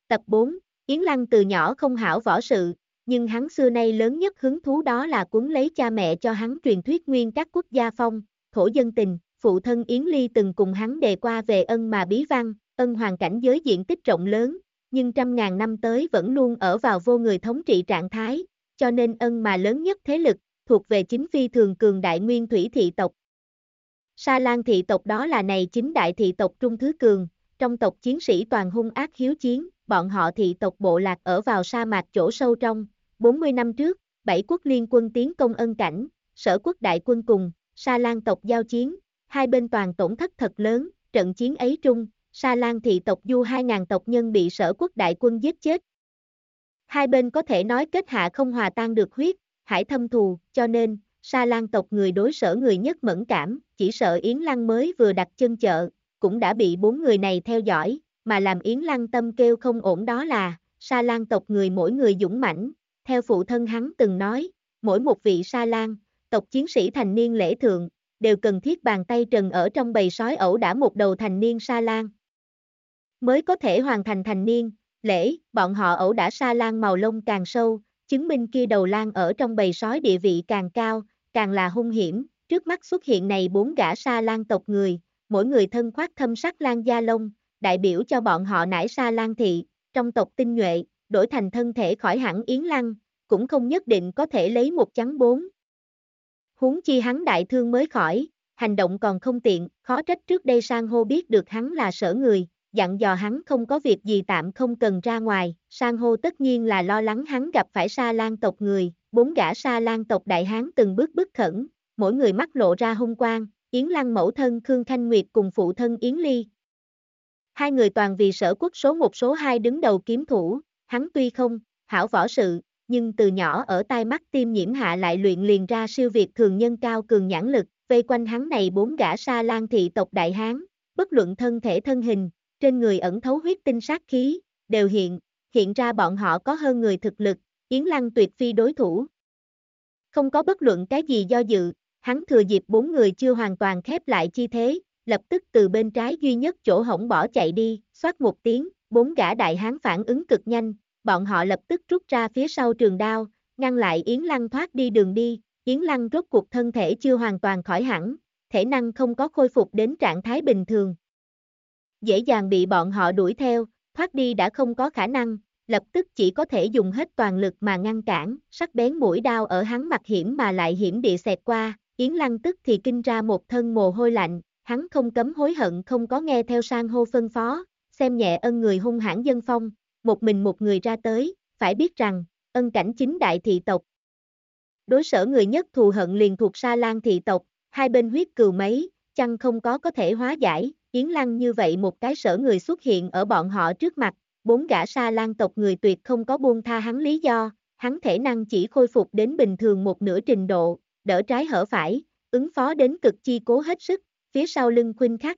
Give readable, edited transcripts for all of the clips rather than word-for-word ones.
Tập 4, Yến Lăng từ nhỏ không hảo võ sự, nhưng hắn xưa nay lớn nhất hứng thú đó là cuốn lấy cha mẹ cho hắn truyền thuyết nguyên các quốc gia phong, thổ dân tình, phụ thân Yến Ly từng cùng hắn đề qua về ân mà bí văn, ân hoàn cảnh giới diện tích rộng lớn, nhưng trăm ngàn năm tới vẫn luôn ở vào vô người thống trị trạng thái, cho nên ân mà lớn nhất thế lực, thuộc về chính phi thường cường đại nguyên thủy thị tộc. Sa Lan thị tộc đó là này chính đại thị tộc trung thứ cường, trong tộc chiến sĩ toàn hung ác hiếu chiến, bọn họ thị tộc bộ lạc ở vào sa mạc chỗ sâu trong, 40 năm trước, 7 quốc liên quân tiến công ân cảnh, sở quốc đại quân cùng, Sa Lan tộc giao chiến, hai bên toàn tổn thất thật lớn, trận chiến ấy trung, Sa Lan thị tộc du 2.000 tộc nhân bị sở quốc đại quân giết chết. Hai bên có thể nói kết hạ không hòa tan được huyết, hải thâm thù, cho nên, Sa Lan tộc người đối sở người nhất mẫn cảm, chỉ sợ Yến Lăng mới vừa đặt chân chợ, cũng đã bị 4 người này theo dõi, mà làm Yến Lăng tâm kêu không ổn đó là, Sa Lan tộc người mỗi người dũng mãnh, theo phụ thân hắn từng nói, mỗi một vị Sa Lan, tộc chiến sĩ thành niên lễ thượng, đều cần thiết bàn tay trần ở trong bầy sói ẩu đả một đầu thành niên Sa Lan. Mới có thể hoàn thành thành niên, lễ, bọn họ ẩu đả Sa Lan màu lông càng sâu, chứng minh kia đầu lan ở trong bầy sói địa vị càng cao, càng là hung hiểm, trước mắt xuất hiện này 4 gã Sa Lan tộc người, mỗi người thân khoác thâm sắc lan da lông, đại biểu cho bọn họ nải Sa Lan thị, trong tộc tinh nhuệ, đổi thành thân thể khỏi hẳn Yến Lăng, cũng không nhất định có thể lấy một chắn 4. Huống chi hắn đại thương mới khỏi, hành động còn không tiện, khó trách trước đây Sang Hô biết được hắn là sở người, dặn dò hắn không có việc gì tạm không cần ra ngoài, Sang Hô tất nhiên là lo lắng hắn gặp phải Sa Lan tộc người, 4 gã Sa Lan tộc đại hán từng bước bức khẩn, mỗi người mắt lộ ra hung quang, Yến Lăng mẫu thân Khương Thanh Nguyệt cùng phụ thân Yến Ly. Hai người toàn vì sở quốc số 1 số 2 đứng đầu kiếm thủ, hắn tuy không hảo võ sự, nhưng từ nhỏ ở tai mắt tim nhiễm hạ lại luyện liền ra siêu việt thường nhân cao cường nhãn lực, vây quanh hắn này 4 gã Sa Lan thị tộc đại hán, bất luận thân thể thân hình, trên người ẩn thấu huyết tinh sát khí, đều hiện ra bọn họ có hơn người thực lực, Yến Lăng tuyệt phi đối thủ. Không có bất luận cái gì do dự, hắn thừa dịp 4 người chưa hoàn toàn khép lại chi thế, lập tức từ bên trái duy nhất chỗ hổng bỏ chạy đi, xoát một tiếng, 4 gã đại hán phản ứng cực nhanh, bọn họ lập tức rút ra phía sau trường đao, ngăn lại Yến Lăng thoát đi đường đi, Yến Lăng rốt cuộc thân thể chưa hoàn toàn khỏi hẳn, thể năng không có khôi phục đến trạng thái bình thường. Dễ dàng bị bọn họ đuổi theo, thoát đi đã không có khả năng, lập tức chỉ có thể dùng hết toàn lực mà ngăn cản, sắc bén mũi đao ở hắn mặt hiểm mà lại hiểm địa xẹt qua, Yến Lăng tức thì kinh ra một thân mồ hôi lạnh, hắn không cấm hối hận không có nghe theo Sang Hô phân phó, xem nhẹ ân người hung hãn dân phong, một mình một người ra tới, phải biết rằng, ân cảnh chính đại thị tộc. Đối sở người nhất thù hận liền thuộc Sa Lan thị tộc, hai bên huyết cừu mấy, chăng không có thể hóa giải, Yến Lăng như vậy một cái sở người xuất hiện ở bọn họ trước mặt, 4 gã Sa Lan tộc người tuyệt không có buông tha hắn lý do, hắn thể năng chỉ khôi phục đến bình thường một nửa trình độ, đỡ trái hở phải, ứng phó đến cực chi cố hết sức, phía sau lưng khuynh khắc.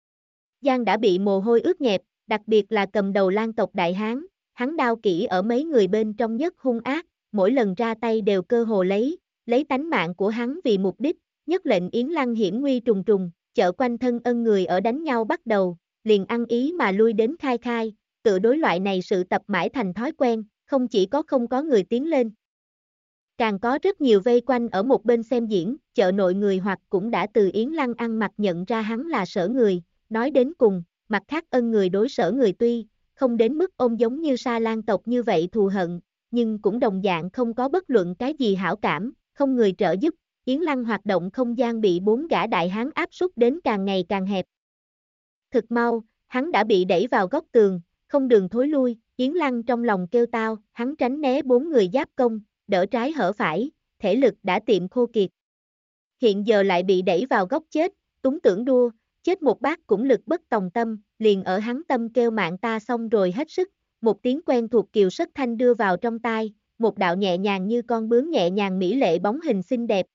Giang đã bị mồ hôi ướt nhẹp, đặc biệt là cầm đầu Lan tộc đại hán, hắn đao kỹ ở mấy người bên trong nhất hung ác, mỗi lần ra tay đều cơ hồ lấy tánh mạng của hắn vì mục đích, nhất lệnh Yến Lăng hiểm nguy trùng trùng, chợ quanh thân ân người ở đánh nhau bắt đầu, liền ăn ý mà lui đến khai, tự đối loại này sự tập mãi thành thói quen, không chỉ không có người tiến lên. Càng có rất nhiều vây quanh ở một bên xem diễn, chợ nội người hoặc cũng đã từ Yến Lăng ăn mặc nhận ra hắn là sở người, nói đến cùng, mặt khác ân người đối sở người tuy, không đến mức ôm giống như Sa Lan tộc như vậy thù hận, nhưng cũng đồng dạng không có bất luận cái gì hảo cảm, không người trợ giúp, Yến Lăng hoạt động không gian bị 4 gã đại hán áp suất đến càng ngày càng hẹp. Thực mau, hắn đã bị đẩy vào góc tường, không đường thối lui, Yến Lăng trong lòng kêu tao, hắn tránh né 4 người giáp công, đỡ trái hở phải, thể lực đã tiệm khô kiệt. Hiện giờ lại bị đẩy vào góc chết, túng tưởng đua, chết một bát cũng lực bất tòng tâm, liền ở hắn tâm kêu mạng ta xong rồi hết sức, một tiếng quen thuộc kiều sất thanh đưa vào trong tai, một đạo nhẹ nhàng như con bướm nhẹ nhàng mỹ lệ bóng hình xinh đẹp.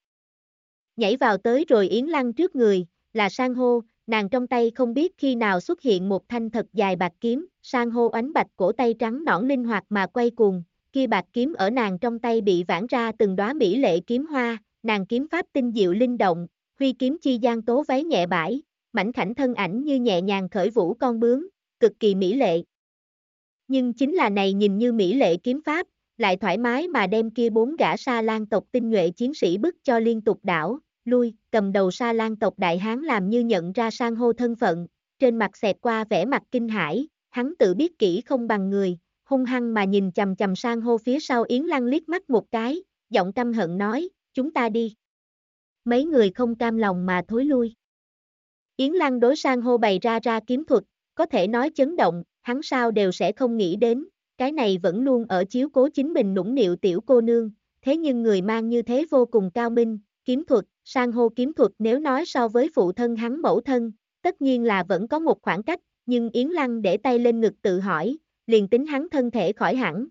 Nhảy vào tới rồi Yến Lăng trước người, là Sang Hô, nàng trong tay không biết khi nào xuất hiện một thanh thật dài bạc kiếm, Sang Hô oánh bạch cổ tay trắng nõn linh hoạt mà quay cuồng, kia bạc kiếm ở nàng trong tay bị vãn ra từng đóa mỹ lệ kiếm hoa, nàng kiếm pháp tinh diệu linh động, huy kiếm chi gian tố váy nhẹ bãi, mảnh khảnh thân ảnh như nhẹ nhàng khởi vũ con bướm, cực kỳ mỹ lệ. Nhưng chính là này nhìn như mỹ lệ kiếm pháp, lại thoải mái mà đem kia 4 gã Sa Lan tộc tinh nhuệ chiến sĩ bức cho liên tục đảo, lui, cầm đầu Sa Lan tộc đại hán làm như nhận ra san hô thân phận, trên mặt xẹt qua vẻ mặt kinh hãi, hắn tự biết kỹ không bằng người, hung hăng mà nhìn chầm chầm san hô phía sau Yến Lăng liếc mắt một cái, giọng căm hận nói, chúng ta đi. Mấy người không cam lòng mà thối lui. Yến Lăng đối san hô bày ra kiếm thuật, có thể nói chấn động, hắn sao đều sẽ không nghĩ đến, cái này vẫn luôn ở chiếu cố chính mình nũng nịu tiểu cô nương, thế nhưng người mang như thế vô cùng cao minh, kiếm thuật, san hô kiếm thuật nếu nói so với phụ thân hắn mẫu thân, tất nhiên là vẫn có một khoảng cách, nhưng Yến Lăng để tay lên ngực tự hỏi, liền tính hắn thân thể khỏi hẳn.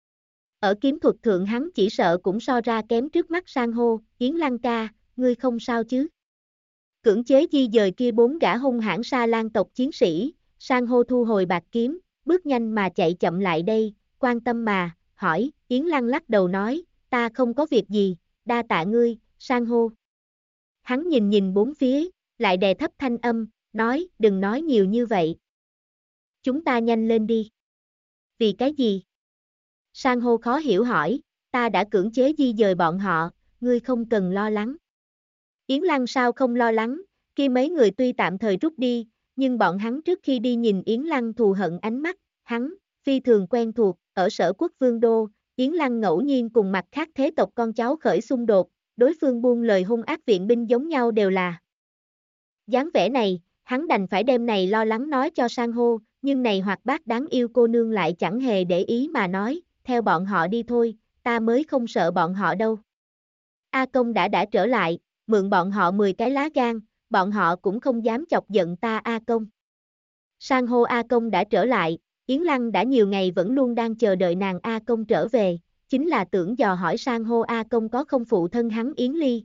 Ở kiếm thuật thượng hắn chỉ sợ cũng so ra kém trước mắt san hô, Yến Lăng ca, ngươi không sao chứ? Cưỡng chế di dời kia 4 gã hung hãn Sa Lan tộc chiến sĩ, san hô thu hồi bạc kiếm, bước nhanh mà chạy chậm lại đây, quan tâm mà, hỏi, Yến Lăng lắc đầu nói, ta không có việc gì, đa tạ ngươi, san hô. Hắn nhìn bốn phía, lại đè thấp thanh âm, nói, đừng nói nhiều như vậy. Chúng ta nhanh lên đi. Vì cái gì? San hô khó hiểu hỏi, ta đã cưỡng chế di dời bọn họ, ngươi không cần lo lắng. Yến Lăng sao không lo lắng, khi mấy người tuy tạm thời rút đi, nhưng bọn hắn trước khi đi nhìn Yến Lăng thù hận ánh mắt, hắn, phi thường quen thuộc, ở sở quốc vương đô, Yến Lăng ngẫu nhiên cùng mặt khác thế tộc con cháu khởi xung đột, đối phương buông lời hung ác viện binh giống nhau đều là. Dáng vẻ này, hắn đành phải đem này lo lắng nói cho san hô, nhưng này hoạt bát đáng yêu cô nương lại chẳng hề để ý mà nói, theo bọn họ đi thôi, ta mới không sợ bọn họ đâu. A Công đã trở lại, mượn bọn họ 10 cái lá gan, bọn họ cũng không dám chọc giận ta A Công. San hô A Công đã trở lại, Yến Lăng đã nhiều ngày vẫn luôn đang chờ đợi nàng A Công trở về, chính là tưởng dò hỏi san hô A Công có không phụ thân hắn Yến Ly.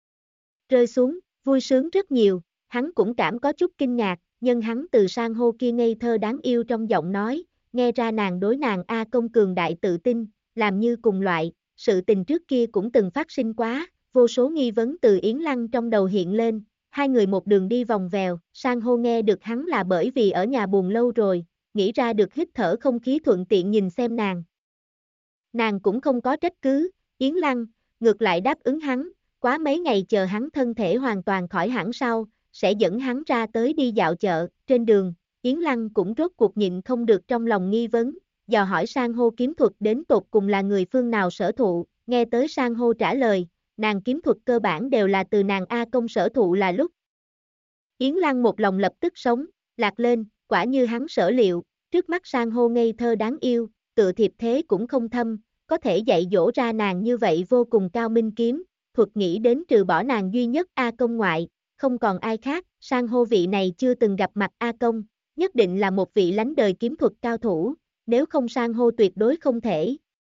Rơi xuống, vui sướng rất nhiều, hắn cũng cảm có chút kinh ngạc, nhưng hắn từ san hô kia ngây thơ đáng yêu trong giọng nói, nghe ra nàng đối nàng A Công cường đại tự tin, làm như cùng loại, sự tình trước kia cũng từng phát sinh quá, vô số nghi vấn từ Yến Lăng trong đầu hiện lên, hai người một đường đi vòng vèo, san hô nghe được hắn là bởi vì ở nhà buồn lâu rồi, nghĩ ra được hít thở không khí thuận tiện nhìn xem nàng. Nàng cũng không có trách cứ, Yến Lăng, ngược lại đáp ứng hắn, quá mấy ngày chờ hắn thân thể hoàn toàn khỏi hẳn sau, sẽ dẫn hắn ra tới đi dạo chợ, trên đường, Yến Lăng cũng rốt cuộc nhịn không được trong lòng nghi vấn, dò hỏi san hô kiếm thuật đến tột cùng là người phương nào sở thụ, nghe tới san hô trả lời, nàng kiếm thuật cơ bản đều là từ nàng A Công sở thụ là lúc. Yến Lăng một lòng lập tức sống, lạc lên, quả như hắn sở liệu, trước mắt san hô ngây thơ đáng yêu, tựa thiệp thế cũng không thâm, có thể dạy dỗ ra nàng như vậy vô cùng cao minh kiếm, thuật nghĩ đến trừ bỏ nàng duy nhất A Công ngoại, không còn ai khác, san hô vị này chưa từng gặp mặt A Công, nhất định là một vị lánh đời kiếm thuật cao thủ, nếu không san hô tuyệt đối không thể.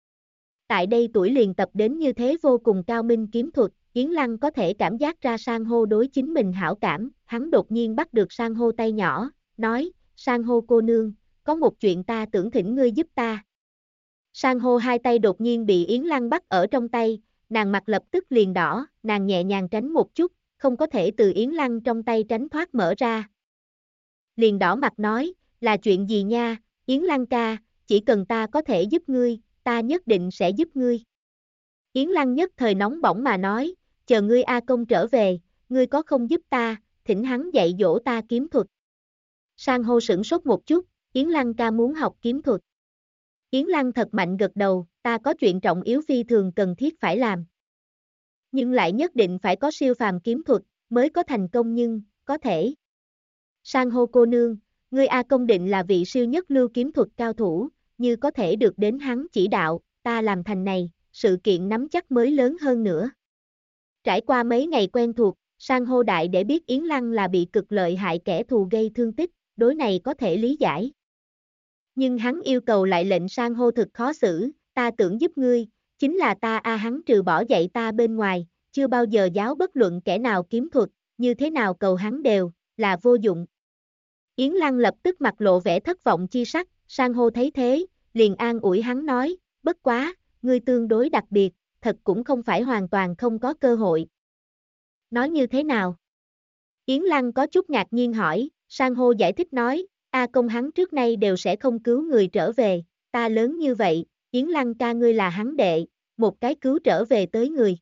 Tại đây tuổi liền tập đến như thế vô cùng cao minh kiếm thuật, Yến Lăng có thể cảm giác ra san hô đối chính mình hảo cảm, hắn đột nhiên bắt được san hô tay nhỏ, nói, san hô cô nương, có một chuyện ta tưởng thỉnh ngươi giúp ta. San hô hai tay đột nhiên bị Yến Lăng bắt ở trong tay, nàng mặt lập tức liền đỏ, nàng nhẹ nhàng tránh một chút, không có thể từ Yến Lăng trong tay tránh thoát mở ra. Liền đỏ mặt nói, là chuyện gì nha, Yến Lăng ca, chỉ cần ta có thể giúp ngươi, ta nhất định sẽ giúp ngươi. Yến Lăng nhất thời nóng bỏng mà nói, chờ ngươi A Công trở về, ngươi có không giúp ta, thỉnh hắn dạy dỗ ta kiếm thuật. San hô sửng sốt một chút, Yến Lăng ca muốn học kiếm thuật. Yến Lăng thật mạnh gật đầu, ta có chuyện trọng yếu phi thường cần thiết phải làm. Nhưng lại nhất định phải có siêu phàm kiếm thuật, mới có thành công nhưng, có thể. San hô cô nương, ngươi A Công định là vị siêu nhất lưu kiếm thuật cao thủ, như có thể được đến hắn chỉ đạo, ta làm thành này, sự kiện nắm chắc mới lớn hơn nữa. Trải qua mấy ngày quen thuộc, san hô đại để biết Yến Lăng là bị cực lợi hại kẻ thù gây thương tích, đối này có thể lý giải. Nhưng hắn yêu cầu lại lệnh san hô thực khó xử, ta tưởng giúp ngươi, chính là ta hắn trừ bỏ dạy ta bên ngoài, chưa bao giờ giáo bất luận kẻ nào kiếm thuật, như thế nào cầu hắn đều, là vô dụng. Yến Lăng lập tức mặt lộ vẻ thất vọng chi sắc, san hô thấy thế, liền an ủi hắn nói, bất quá, ngươi tương đối đặc biệt, thật cũng không phải hoàn toàn không có cơ hội. Nói như thế nào? Yến Lăng có chút ngạc nhiên hỏi, san hô giải thích nói, A Công hắn trước nay đều sẽ không cứu người trở về, ta lớn như vậy, Yến Lăng ca ngươi là hắn đệ, một cái cứu trở về tới người.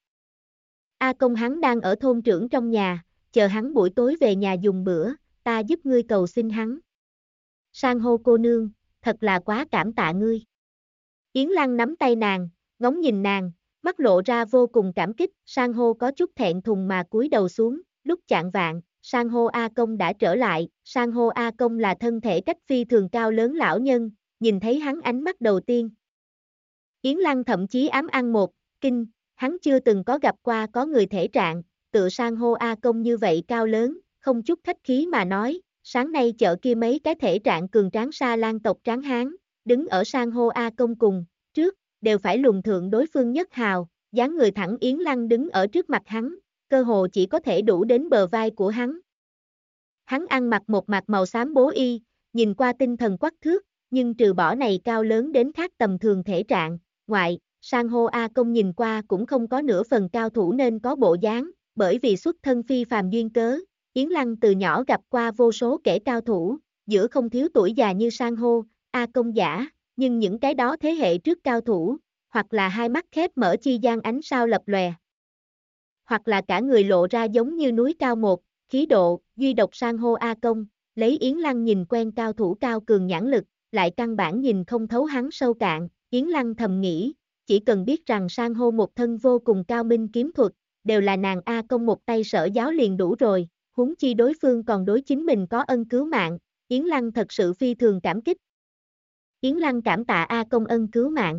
A Công hắn đang ở thôn trưởng trong nhà, chờ hắn buổi tối về nhà dùng bữa, ta giúp ngươi cầu xin hắn. San hô cô nương, thật là quá cảm tạ ngươi. Yến Lăng nắm tay nàng, ngóng nhìn nàng, mắt lộ ra vô cùng cảm kích, San hô có chút thẹn thùng mà cúi đầu xuống, lúc chạng vạng, San hô A Công đã trở lại, San hô A Công là thân thể cách phi thường cao lớn lão nhân, nhìn thấy hắn ánh mắt đầu tiên. Yến Lăng thậm chí ám ăn một, kinh, hắn chưa từng có gặp qua có người thể trạng, tựa San hô A Công như vậy cao lớn, không chút khách khí mà nói, sáng nay chợ kia mấy cái thể trạng cường tráng Sa Lan tộc tráng hán, đứng ở San hô A Công cùng, trước, đều phải lùng thượng đối phương nhất hào, dáng người thẳng Yến Lăng đứng ở trước mặt hắn, cơ hồ chỉ có thể đủ đến bờ vai của hắn. Hắn ăn mặc một mặt màu xám bố y, nhìn qua tinh thần quắc thước, nhưng trừ bỏ này cao lớn đến khác tầm thường thể trạng, ngoại, San hô A Công nhìn qua cũng không có nửa phần cao thủ nên có bộ dáng, bởi vì xuất thân phi phàm duyên cớ, Yến Lăng từ nhỏ gặp qua vô số kẻ cao thủ, giữa không thiếu tuổi già như San hô, A Công giả, nhưng những cái đó thế hệ trước cao thủ, hoặc là hai mắt khép mở chi gian ánh sao lập lòe, hoặc là cả người lộ ra giống như núi cao một, khí độ, duy độc San hô A Công, lấy Yến Lăng nhìn quen cao thủ cao cường nhãn lực, lại căn bản nhìn không thấu hắn sâu cạn, Yến Lăng thầm nghĩ, chỉ cần biết rằng San hô một thân vô cùng cao minh kiếm thuật, đều là nàng A Công một tay sở giáo liền đủ rồi, huống chi đối phương còn đối chính mình có ân cứu mạng, Yến Lăng thật sự phi thường cảm kích. Yến Lăng cảm tạ A Công ân cứu mạng.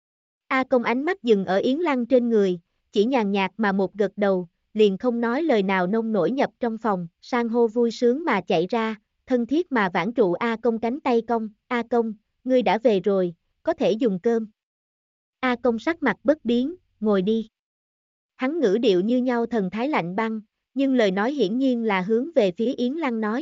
A Công ánh mắt dừng ở Yến Lăng trên người, chỉ nhàn nhạt mà một gật đầu, liền không nói lời nào nông nổi nhập trong phòng, San hô vui sướng mà chạy ra, thân thiết mà vãn trụ A Công cánh tay cong, A Công, ngươi đã về rồi, có thể dùng cơm. A Công sắc mặt bất biến, ngồi đi. Hắn ngữ điệu như nhau thần thái lạnh băng, nhưng lời nói hiển nhiên là hướng về phía Yến Lăng nói.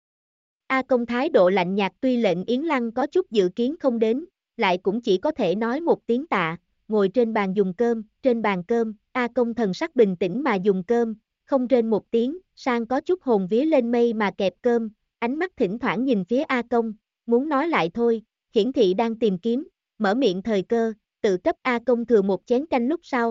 A Công thái độ lạnh nhạt tuy lệnh Yến Lăng có chút dự kiến không đến, lại cũng chỉ có thể nói một tiếng tạ, ngồi trên bàn dùng cơm, trên bàn cơm, A Công thần sắc bình tĩnh mà dùng cơm, không rên một tiếng, Sang có chút hồn vía lên mây mà kẹp cơm, ánh mắt thỉnh thoảng nhìn phía A Công, muốn nói lại thôi, hiển thị đang tìm kiếm, mở miệng thời cơ, tự cấp A Công thừa một chén canh lúc sau.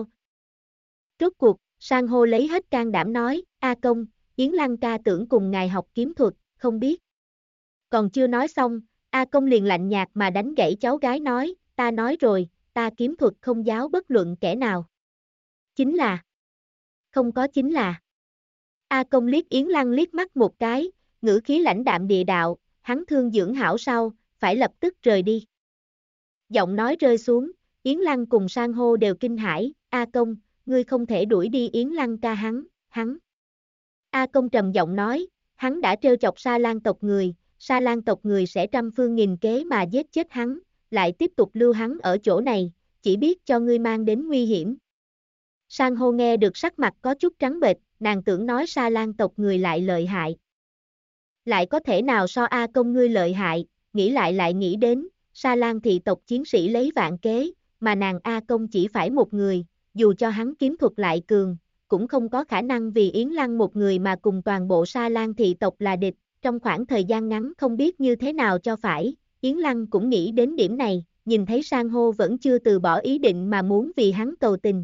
Rốt cuộc, Sang hô lấy hết can đảm nói, A Công, Yến Lăng ca tưởng cùng ngài học kiếm thuật, không biết. Còn chưa nói xong, A Công liền lạnh nhạt mà đánh gãy cháu gái nói, ta nói rồi, ta kiếm thuật không giáo bất luận kẻ nào. Chính là. Không có chính là. A Công liếc Yến Lăng liếc mắt một cái, ngữ khí lãnh đạm địa đạo, hắn thương dưỡng hảo sau, phải lập tức rời đi. Giọng nói rơi xuống, Yến Lăng cùng San hô đều kinh hãi, A Công, ngươi không thể đuổi đi Yến Lăng ca hắn. A Công trầm giọng nói, hắn đã trêu chọc Sa Lan tộc người, Sa Lan tộc người sẽ trăm phương nghìn kế mà giết chết hắn, lại tiếp tục lưu hắn ở chỗ này, chỉ biết cho ngươi mang đến nguy hiểm. San hô nghe được sắc mặt có chút trắng bệch, nàng tưởng nói Sa Lan tộc người lại lợi hại. Lại có thể nào so A Công ngươi lợi hại, nghĩ lại nghĩ đến, Sa Lan thị tộc chiến sĩ lấy vạn kế, mà nàng A Công chỉ phải một người, dù cho hắn kiếm thuật lại cường, cũng không có khả năng vì Yến Lăng một người mà cùng toàn bộ Sa Lan thị tộc là địch, trong khoảng thời gian ngắn không biết như thế nào cho phải, Yến Lăng cũng nghĩ đến điểm này, nhìn thấy San hô vẫn chưa từ bỏ ý định mà muốn vì hắn cầu tình.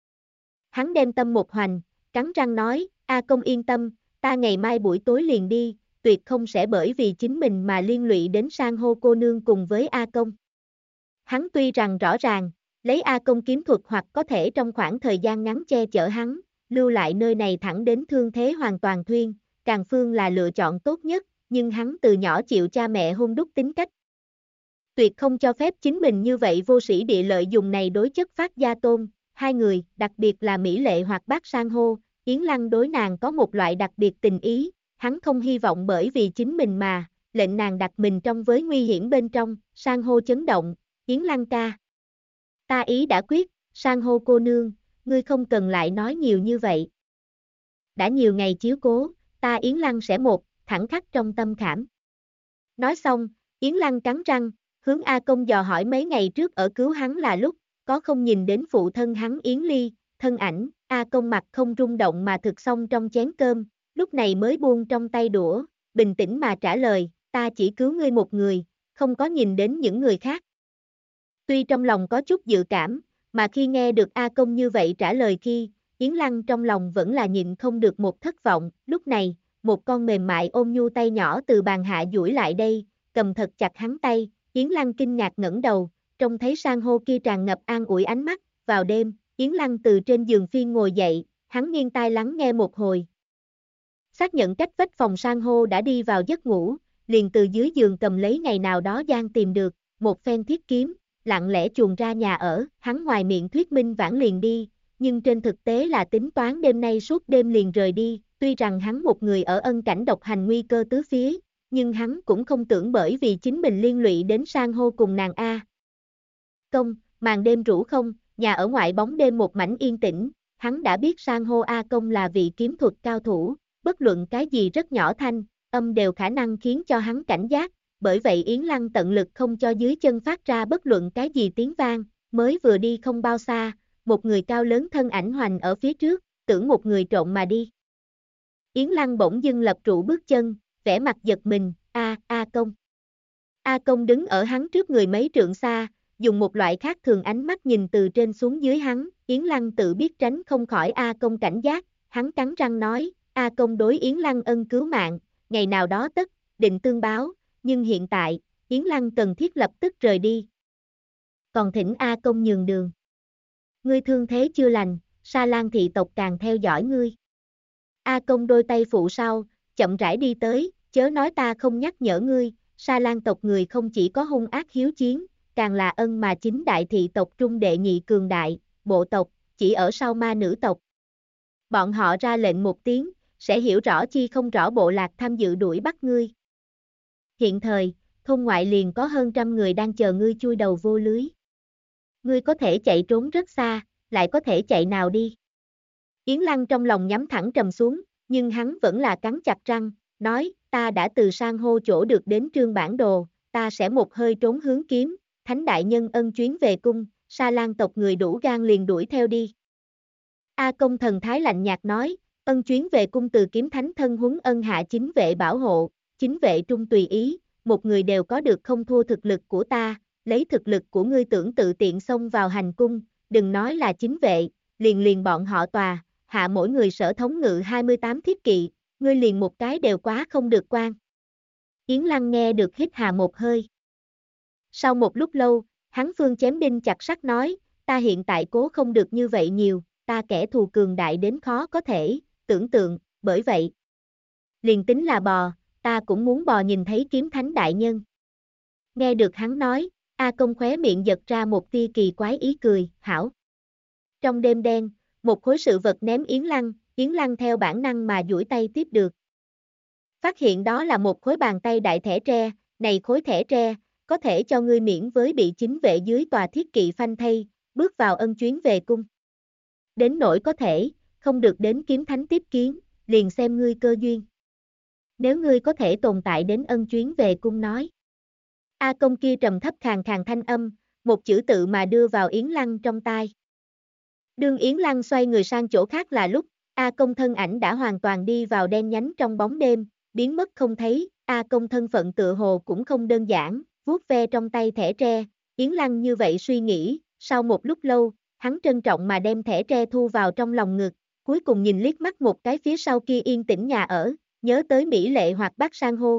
Hắn đem tâm một hoành, cắn răng nói, A Công yên tâm, ta ngày mai buổi tối liền đi, tuyệt không sẽ bởi vì chính mình mà liên lụy đến San hô cô nương cùng với A Công. Hắn tuy rằng rõ ràng, lấy A Công kiếm thuật hoặc có thể trong khoảng thời gian ngắn che chở hắn, lưu lại nơi này thẳng đến thương thế hoàn toàn thuyên, Càn Phương là lựa chọn tốt nhất, nhưng hắn từ nhỏ chịu cha mẹ hung đúc tính cách. Tuyệt không cho phép chính mình như vậy vô sĩ địa lợi dùng này đối chất phát gia tôn, hai người, đặc biệt là Mỹ Lệ hoặc bác San hô, Yến Lăng đối nàng có một loại đặc biệt tình ý, hắn không hy vọng bởi vì chính mình mà, lệnh nàng đặt mình trong với nguy hiểm bên trong, San hô chấn động, Yến Lăng ca. Ta ý đã quyết, San hô cô nương, ngươi không cần lại nói nhiều như vậy. Đã nhiều ngày chiếu cố, ta Yến Lăng sẽ một, thẳng khắc trong tâm khảm. Nói xong, Yến Lăng cắn răng, hướng A Công dò hỏi mấy ngày trước ở cứu hắn là lúc, có không nhìn đến phụ thân hắn Yến Ly, thân ảnh, A Công mặt không rung động mà thực xong trong chén cơm, lúc này mới buông trong tay đũa, bình tĩnh mà trả lời, ta chỉ cứu ngươi một người, không có nhìn đến những người khác. Tuy trong lòng có chút dự cảm, mà khi nghe được A Công như vậy trả lời khi, Yến Lăng trong lòng vẫn là nhịn không được một thất vọng. Lúc này, một con mềm mại ôm nhu tay nhỏ từ bàn hạ duỗi lại đây, cầm thật chặt hắn tay. Yến Lăng kinh ngạc ngẩng đầu, trông thấy san hô kia tràn ngập an ủi ánh mắt. Vào đêm, Yến Lăng từ trên giường phiên ngồi dậy, hắn nghiêng tai lắng nghe một hồi. Xác nhận cách vách phòng san hô đã đi vào giấc ngủ, liền từ dưới giường cầm lấy ngày nào đó Giang tìm được, một phen thiết kiếm, lặng lẽ chuồn ra nhà ở. Hắn ngoài miệng thuyết minh vãn liền đi, nhưng trên thực tế là tính toán đêm nay suốt đêm liền rời đi. Tuy rằng hắn một người ở ân cảnh độc hành nguy cơ tứ phía, nhưng hắn cũng không tưởng bởi vì chính mình liên lụy đến san hô cùng nàng A Công. Màn đêm rũ không, nhà ở ngoại bóng đêm một mảnh yên tĩnh, hắn đã biết san hô A Công là vị kiếm thuật cao thủ, bất luận cái gì rất nhỏ thanh, âm đều khả năng khiến cho hắn cảnh giác, bởi vậy Yến Lăng tận lực không cho dưới chân phát ra bất luận cái gì tiếng vang. Mới vừa đi không bao xa, một người cao lớn thân ảnh hoành ở phía trước, tưởng một người trộm mà đi. Yến Lăng bỗng dưng lập trụ bước chân, vẻ mặt giật mình. A Công. A Công đứng ở hắn trước người mấy trượng xa, dùng một loại khác thường ánh mắt nhìn từ trên xuống dưới hắn. Yến Lăng tự biết tránh không khỏi A Công cảnh giác, hắn cắn răng nói, A Công đối Yến Lăng ân cứu mạng, ngày nào đó tất định tương báo, nhưng hiện tại, Yến Lăng cần thiết lập tức rời đi. Còn thỉnh A Công nhường đường. Ngươi thương thế chưa lành, Sa Lan thị tộc càng theo dõi ngươi. A Công đôi tay phụ sau, chậm rãi đi tới, chớ nói ta không nhắc nhở ngươi, Sa Lan tộc người không chỉ có hung ác hiếu chiến, càng là ân mà chính đại thị tộc trung đệ nhị cường đại, bộ tộc, chỉ ở sau ma nữ tộc. Bọn họ ra lệnh một tiếng, sẽ hiểu rõ chi không rõ bộ lạc tham dự đuổi bắt ngươi. Hiện thời, thôn ngoại liền có hơn 100 người đang chờ ngươi chui đầu vô lưới. Ngươi có thể chạy trốn rất xa, lại có thể chạy nào đi. Yến Lăng trong lòng nhắm thẳng trầm xuống, nhưng hắn vẫn là cắn chặt răng, nói, ta đã từ san hô chỗ được đến trương bản đồ, ta sẽ một hơi trốn hướng kiếm, thánh đại nhân ân chuyến về cung, Sa Lan tộc người đủ gan liền đuổi theo đi. A Công thần thái lạnh nhạt nói, ân chuyến về cung từ kiếm thánh thân huấn ân hạ chính vệ bảo hộ, chính vệ trung tùy ý, một người đều có được không thua thực lực của ta, lấy thực lực của ngươi tưởng tự tiện xông vào hành cung, đừng nói là chính vệ, liền bọn họ tòa, hạ mỗi người sở thống ngự 28 thiết kỵ, ngươi liền một cái đều quá không được quan. Yến Lăng nghe được hít hà một hơi. Sau một lúc lâu, hắn phương chém đinh chặt sắt nói, ta hiện tại cố không được như vậy nhiều, ta kẻ thù cường đại đến khó có thể tưởng tượng, bởi vậy. Liền tính là bò, ta cũng muốn bò nhìn thấy kiếm thánh đại nhân. Nghe được hắn nói, A Công khóe miệng giật ra một tia kỳ quái ý cười, hảo. Trong đêm đen, một khối sự vật ném Yến Lăng theo bản năng mà duỗi tay tiếp được. Phát hiện đó là một khối bàn tay đại thẻ tre, này khối thẻ tre, có thể cho ngươi miễn với bị chính vệ dưới tòa thiết kỵ phanh thây, bước vào ân chuyến về cung. Đến nỗi có thể, không được đến kiếm thánh tiếp kiến, liền xem ngươi cơ duyên. Nếu ngươi có thể tồn tại đến ân chuyến về cung nói. A Công kia trầm thấp khàn khàn thanh âm, một chữ tự mà đưa vào Yến Lăng trong tai. Đương Yến Lăng xoay người sang chỗ khác là lúc, A Công thân ảnh đã hoàn toàn đi vào đen nhánh trong bóng đêm, biến mất không thấy. A Công thân phận tựa hồ cũng không đơn giản, vuốt ve trong tay thẻ tre, Yến Lăng như vậy suy nghĩ, sau một lúc lâu, hắn trân trọng mà đem thẻ tre thu vào trong lòng ngực, cuối cùng nhìn liếc mắt một cái phía sau kia yên tĩnh nhà ở, nhớ tới mỹ lệ hoặc bác san hô.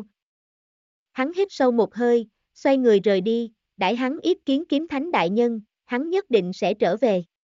Hắn hít sâu một hơi, xoay người rời đi, đãi hắn yết kiến kiếm thánh đại nhân, hắn nhất định sẽ trở về.